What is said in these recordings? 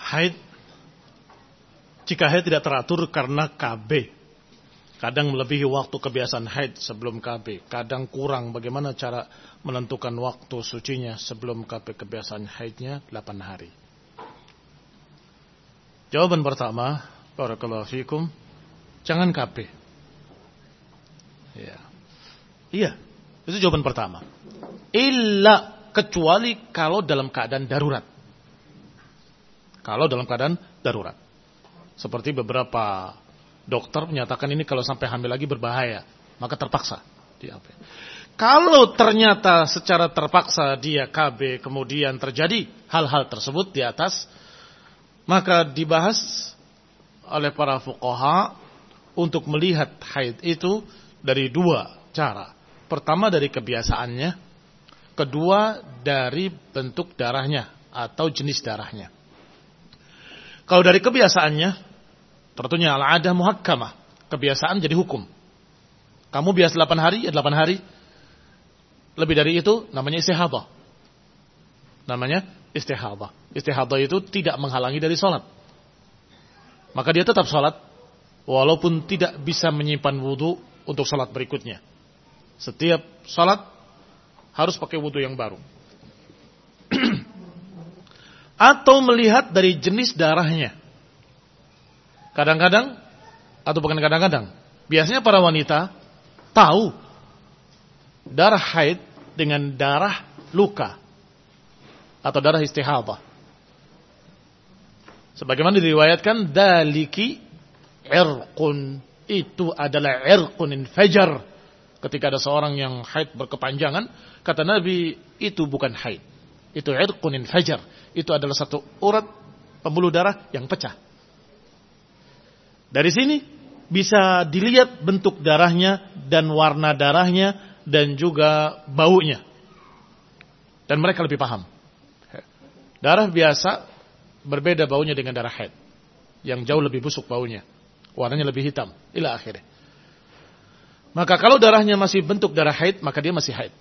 Haid, jika haid tidak teratur karena KB, kadang melebihi waktu kebiasaan haid sebelum KB, kadang kurang, bagaimana cara menentukan waktu sucinya sebelum KB? Kebiasaan haidnya 8 hari. Jawaban pertama, barakallahu fikum, jangan KB. Iya, itu jawaban pertama. Kecuali kalau dalam keadaan darurat. Kalau dalam keadaan darurat. Seperti beberapa dokter menyatakan ini kalau sampai hamil lagi berbahaya, maka terpaksa dia KB. Kalau ternyata secara terpaksa dia KB, kemudian terjadi hal-hal tersebut di atas, maka dibahas oleh para fuqaha untuk melihat haid itu dari 2 cara. Pertama dari kebiasaannya, kedua dari bentuk darahnya atau jenis darahnya. Kalau dari kebiasaannya, tentunya al-adah muhakkamah, kebiasaan jadi hukum. Kamu biasa 8 hari, ya 8 hari. Lebih dari itu namanya istihadah. Namanya istihadah. Istihadah itu tidak menghalangi dari sholat. Maka dia tetap sholat, walaupun tidak bisa menyimpan wudu untuk sholat berikutnya. Setiap sholat harus pakai wudu yang baru. Atau melihat dari jenis darahnya. Kadang-kadang, atau bukan kadang-kadang, biasanya para wanita tahu darah haid dengan darah luka atau darah istihadah. Sebagaimana diriwayatkan, daliki irqun, itu adalah irqun infajar. Ketika ada seorang yang haid berkepanjangan, kata Nabi, itu bukan haid, itu irqun infajar. Itu adalah satu urat pembuluh darah yang pecah. Dari sini bisa dilihat bentuk darahnya dan warna darahnya dan juga baunya. Dan mereka lebih paham. Darah biasa berbeda baunya dengan darah haid, yang jauh lebih busuk baunya, warnanya lebih hitam, ila akhirnya. Maka kalau darahnya masih bentuk darah haid, maka dia masih haid.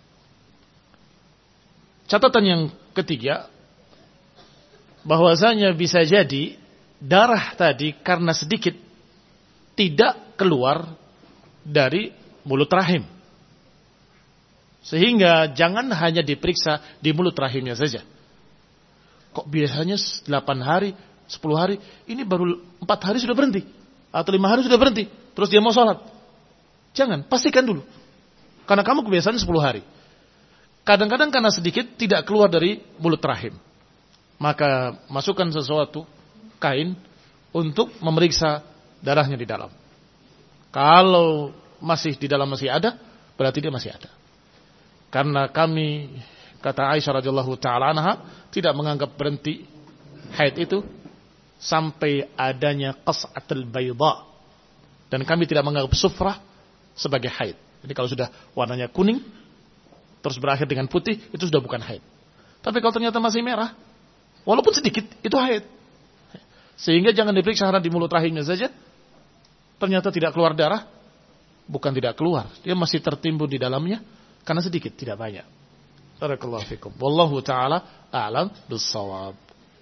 Catatan yang ketiga, bahwasanya bisa jadi darah tadi karena sedikit tidak keluar dari mulut rahim. Sehingga jangan hanya diperiksa di mulut rahimnya saja. Kok biasanya 8 hari, 10 hari, ini baru 4 hari sudah berhenti. Atau 5 hari sudah berhenti. Terus dia mau sholat. Jangan, pastikan dulu. Karena kamu kebiasaan 10 hari. Kadang-kadang karena sedikit tidak keluar dari mulut rahim. Maka masukkan sesuatu, kain, untuk memeriksa darahnya di dalam. Kalau masih di dalam masih ada, berarti dia masih ada. Karena kami, kata Aisyah radhiyallahu ta'ala anha, tidak menganggap berhenti haid itu sampai adanya qas'atul bayda. Dan kami tidak menganggap sufrah sebagai haid. Jadi kalau sudah warnanya kuning, terus berakhir dengan putih, itu sudah bukan haid. Tapi kalau ternyata masih merah, walaupun sedikit, itu haid. Sehingga jangan diperiksa karena di mulut rahimnya saja, ternyata tidak keluar darah, bukan tidak keluar, dia masih tertimbun di dalamnya, karena sedikit, tidak banyak. Barakallahu fikum. Wallahu ta'ala a'lam bis-shawab.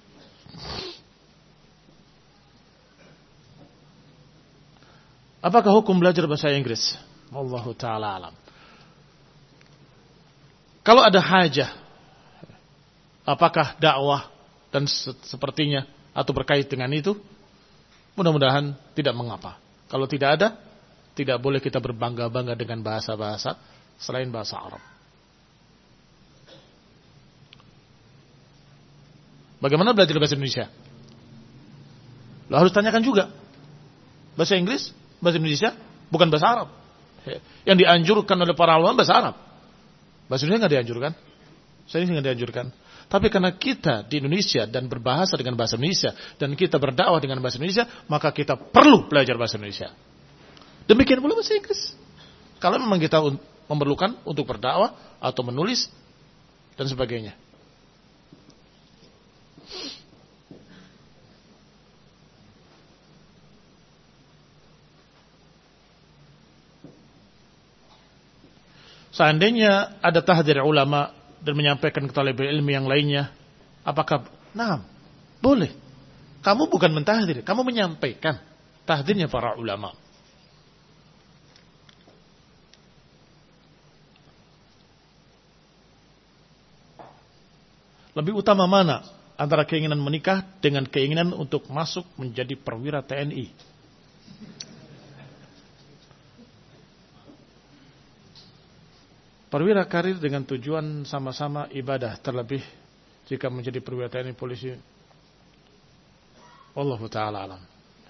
Apakah hukum belajar bahasa Inggris? Wallahu ta'ala a'lam. Kalau ada hajah, apakah dakwah dan sepertinya atau berkait dengan itu, mudah-mudahan tidak mengapa. Kalau tidak ada, tidak boleh kita berbangga-bangga dengan bahasa-bahasa selain bahasa Arab. Bagaimana belajar bahasa Indonesia? Lo harus tanyakan juga. Bahasa Inggris, bahasa Indonesia, bukan bahasa Arab. Yang dianjurkan oleh para ulama bahasa Arab. Bahasa Indonesia nggak dianjurkan. Saya ini nggak dianjurkan. Tapi karena kita di Indonesia dan berbahasa dengan bahasa Indonesia dan kita berdakwah dengan bahasa Indonesia, maka kita perlu belajar bahasa Indonesia. Demikian pula bahasa Inggris. Kalau memang kita memerlukan untuk berdakwah atau menulis dan sebagainya. Seandainya ada tahdzir ulama dan menyampaikan ke talibul ilmi yang lainnya, apakah? Nah, boleh. Kamu bukan mentahdir, kamu menyampaikan tahdirnya para ulama. Lebih utama mana antara keinginan menikah dengan keinginan untuk masuk menjadi perwira TNI? Perwira karir dengan tujuan sama-sama ibadah, terlebih jika menjadi perwira TNI polisi. Wallahu ta'ala alam.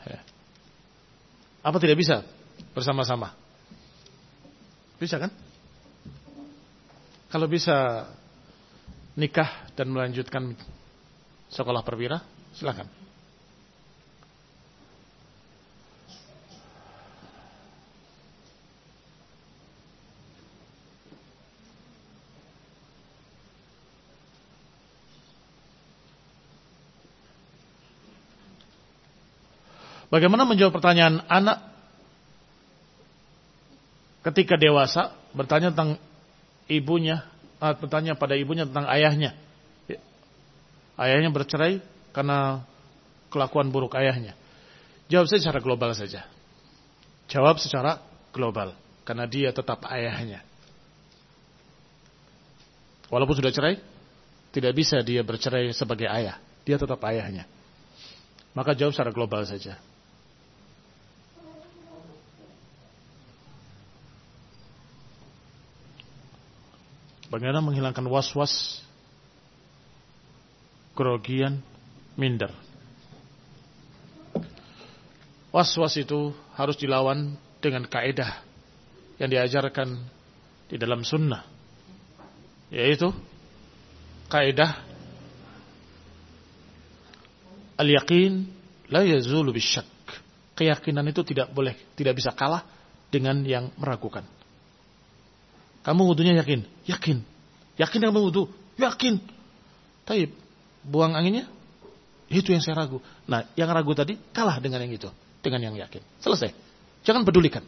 Apa tidak bisa bersama-sama? Bisa kan? Kalau bisa nikah dan melanjutkan sekolah perwira, silakan. Bagaimana menjawab pertanyaan anak ketika dewasa bertanya tentang ibunya, bertanya pada ibunya tentang ayahnya. Ayahnya bercerai karena kelakuan buruk ayahnya. Jawab saya secara global saja. Jawab secara global, karena dia tetap ayahnya. Walaupun sudah cerai, tidak bisa dia bercerai sebagai ayah. Dia tetap ayahnya. Maka jawab secara global saja. Bagaimana menghilangkan was-was, kerogian, minder. Was-was itu harus dilawan dengan kaidah yang diajarkan di dalam sunnah, yaitu kaidah al-yaqin la yazulu bisyak. Keyakinan itu tidak bisa kalah dengan yang meragukan. Kamu wudunya yakin? Yakin. Yakin kamu wudu? Yakin. Taib, buang anginnya? Itu yang saya ragu. Nah, yang ragu tadi kalah dengan yang itu. Dengan yang yakin. Selesai. Jangan pedulikan.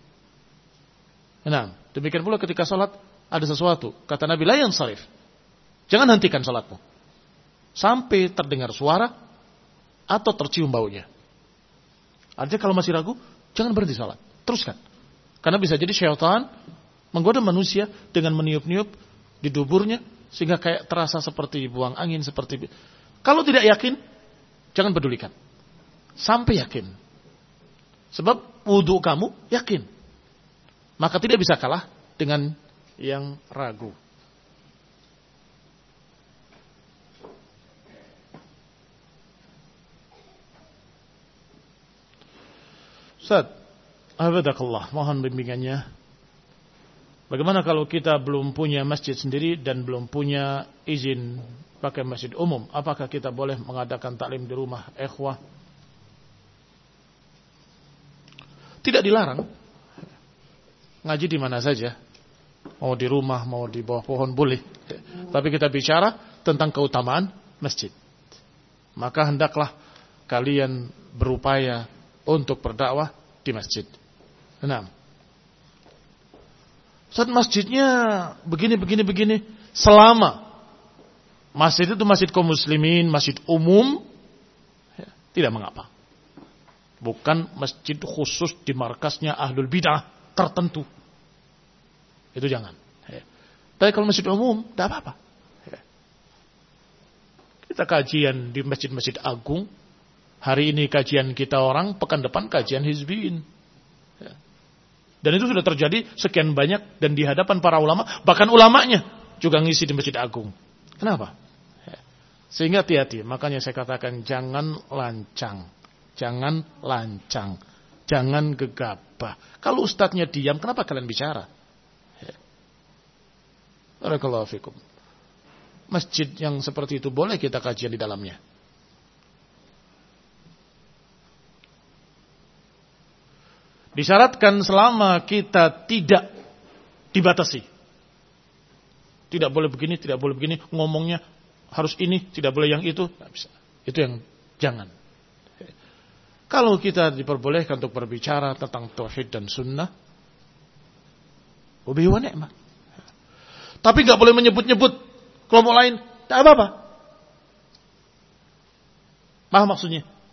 Nah, demikian pula ketika sholat ada sesuatu. Kata Nabi, la yansarif. Jangan hentikan sholatmu. Sampai terdengar suara atau tercium baunya. Artinya kalau masih ragu, jangan berhenti sholat. Teruskan. Karena bisa jadi syaitan menggoda manusia dengan meniup-niup di duburnya sehingga kayak terasa seperti buang angin, seperti. Kalau tidak yakin, jangan pedulikan. Sampai yakin. Sebab wudu kamu yakin. Maka tidak bisa kalah dengan yang ragu. Ustaz, hafidzakallah, mohon bimbingannya. Bagaimana kalau kita belum punya masjid sendiri dan belum punya izin pakai masjid umum? Apakah kita boleh mengadakan taklim di rumah ikhwah? Tidak dilarang. Ngaji di mana saja. Mau di rumah, mau di bawah pohon boleh. Tapi kita bicara tentang keutamaan masjid. Maka hendaklah kalian berupaya untuk berdakwah di masjid. Nah, saat masjidnya begini. Selama masjid itu masjid kaum muslimin, masjid umum, ya, tidak mengapa. Bukan masjid khusus di markasnya ahlul bid'ah tertentu. Itu jangan. Ya. Tapi kalau masjid umum, tidak apa-apa. Ya. Kita kajian di masjid-masjid agung. Hari ini kajian kita orang, pekan depan kajian hizbiyin. Ya. Dan itu sudah terjadi sekian banyak dan di hadapan para ulama, bahkan ulamanya juga ngisi di masjid agung. Kenapa? Ya. Sehingga hati-hati. Makanya saya katakan jangan lancang. Jangan lancang. Jangan gegabah. Kalau ustadznya diam, kenapa kalian bicara? Ya. Barakallahu fikum. Masjid yang seperti itu boleh kita kajian di dalamnya. Disyaratkan selama kita tidak dibatasi. Tidak boleh begini, tidak boleh begini. Ngomongnya harus ini, tidak boleh yang itu. Tidak bisa. Itu yang jangan. Kalau kita diperbolehkan untuk berbicara tentang tauhid dan sunnah, wabihi wa ni'mah. Tapi nggak boleh menyebut-nyebut kelompok lain. Tidak apa-apa. Paham maksudnya?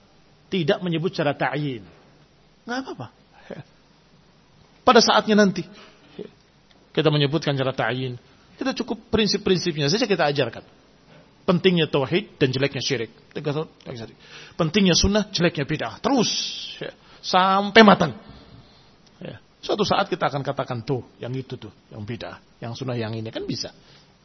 tidak menyebut secara ta'yin. Nggak apa-apa. Pada saatnya nanti kita menyebutkan secara ta'yin. Kita cukup prinsip-prinsipnya saja kita ajarkan. Pentingnya tauhid dan jeleknya syirik. Pentingnya sunnah, jeleknya bid'ah. Terus sampai matang. Suatu saat kita akan katakan tuh, yang itu tuh, yang bid'ah, yang sunnah yang ini kan bisa.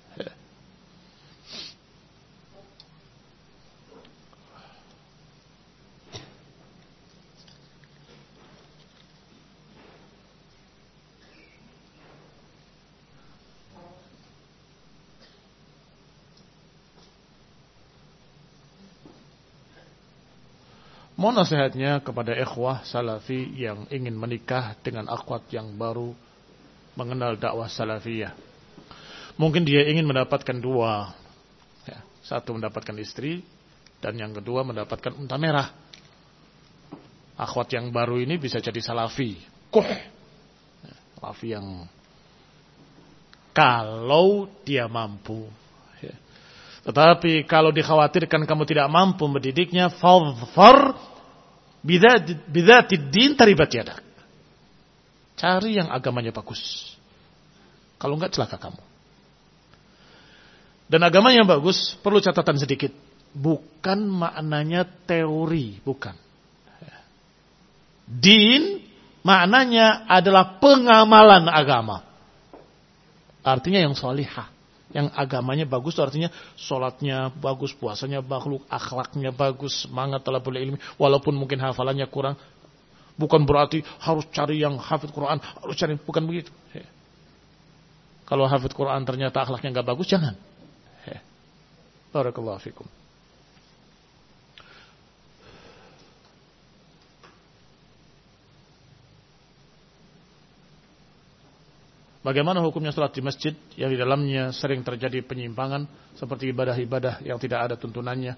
Mohon nasihatnya kepada ikhwah salafi yang ingin menikah dengan akhwat yang baru mengenal dakwah salafiyah. Mungkin dia ingin mendapatkan dua. Satu mendapatkan istri dan yang kedua mendapatkan unta merah. Akhwat yang baru ini bisa jadi salafi. Salafi yang kalau dia mampu. Tetapi kalau dikhawatirkan kamu tidak mampu mendidiknya, fadhfar bidzatid din taribat yadak. Cari yang agamanya bagus. Kalau enggak celaka kamu. Dan agama yang bagus perlu catatan sedikit. Bukan maknanya teori, bukan. Din maknanya adalah pengamalan agama. Artinya yang salihah. Yang agamanya bagus itu artinya sholatnya bagus, puasanya bagus, akhlaknya bagus, semangat talabul ilmi, walaupun mungkin hafalannya kurang. Bukan berarti harus cari yang hafid Quran, harus cari, bukan begitu. Kalau hafid Quran ternyata akhlaknya nggak bagus, jangan. Barakallahu fikum. Bagaimana hukumnya salat di masjid yang di dalamnya sering terjadi penyimpangan seperti ibadah-ibadah yang tidak ada tuntunannya?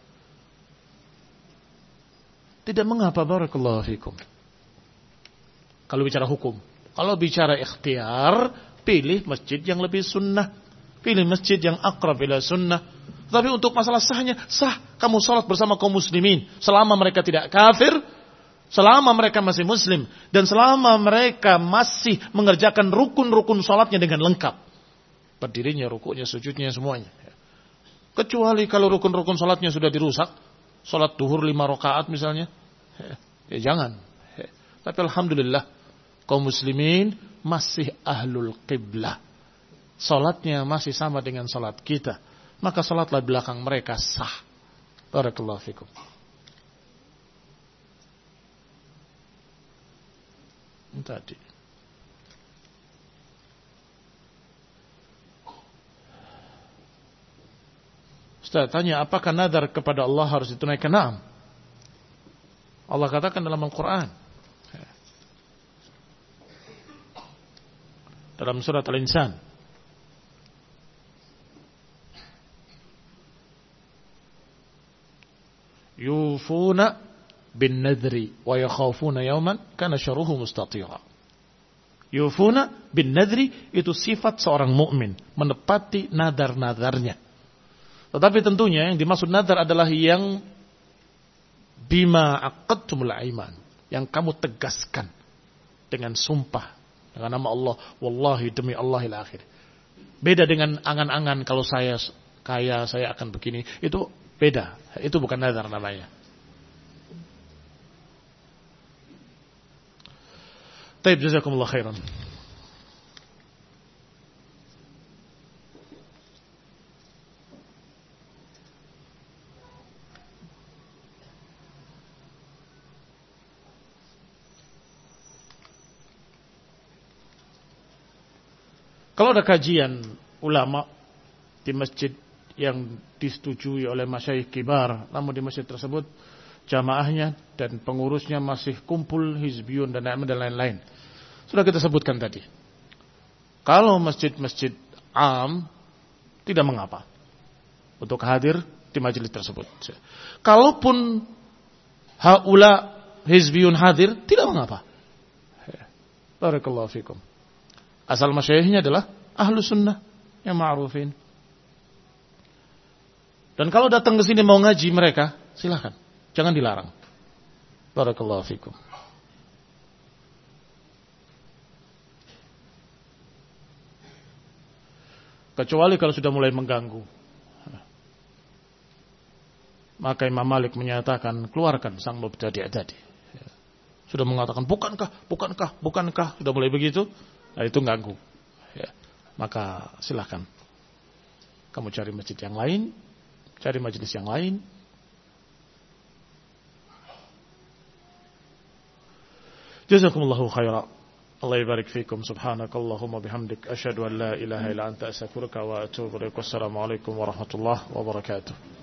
Tidak mengapa, barakallahu fikum. Kalau bicara hukum, kalau bicara ikhtiar, pilih masjid yang lebih sunnah, pilih masjid yang akrab ila sunnah. Tapi untuk masalah sahnya, sah kamu salat bersama kaum muslimin selama mereka tidak kafir. Selama mereka masih muslim. Dan selama mereka masih mengerjakan rukun-rukun sholatnya dengan lengkap. Berdirinya, rukuknya, sujudnya, semuanya. Kecuali kalau rukun-rukun sholatnya sudah dirusak. Sholat duhur 5 rakaat misalnya. Ya jangan. Tapi alhamdulillah. Kaum muslimin masih ahlul qiblah. Sholatnya masih sama dengan sholat kita. Maka sholatlah belakang mereka sah. Barakallahu fikum. Tadi. Ustaz tanya, apakah nadar kepada Allah harus ditunaikan? Naam. Allah katakan dalam Al-Quran. Dalam surat Al-Insan. Yufuna bin nadri wa yakhafuna yawman kana syarruhu mustatira. Yufuna bin nadri itu sifat seorang mukmin, menepati nadar-nadarnya. Tetapi tentunya yang dimaksud nadar adalah yang bima aqadtumul aiman, yang kamu tegaskan dengan sumpah dengan nama Allah, wallahi demi Allahil akhir. Beda dengan angan-angan, kalau saya kaya saya akan begini, itu beda. Itu bukan nadar namanya. Taib, jazakumullah khairan. Kalau ada kajian ulama di masjid yang disetujui oleh masyayikh kibar, namun di masjid tersebut jamaahnya dan pengurusnya masih kumpul hizbiyun dan lain-lain. Sudah kita sebutkan tadi. Kalau masjid-masjid am tidak mengapa untuk hadir di majelis tersebut. Kalaupun haula hizbiyun hadir, tidak mengapa. Barakallahu fikum. Asal masyayikhnya adalah ahlu sunnah yang ma'rufin. Dan kalau datang ke sini mau ngaji mereka, silakan. Jangan dilarang. Barakallahu fikum. Kecuali kalau sudah mulai mengganggu. Maka Imam Malik menyatakan keluarkan sang mubtadi' tadi. Sudah mengatakan bukankah, sudah mulai begitu, nah itu ganggu. Ya. Maka silakan kamu cari masjid yang lain, cari majelis yang lain. Jazakumullahu khairan. Allah yabarik fikum. Subhanakallahumma bihamdik asyhadu an la ilaha illa anta astaghfiruka wa atubu ilaik. Wassalamu alaikum warahmatullahi wabarakatuh.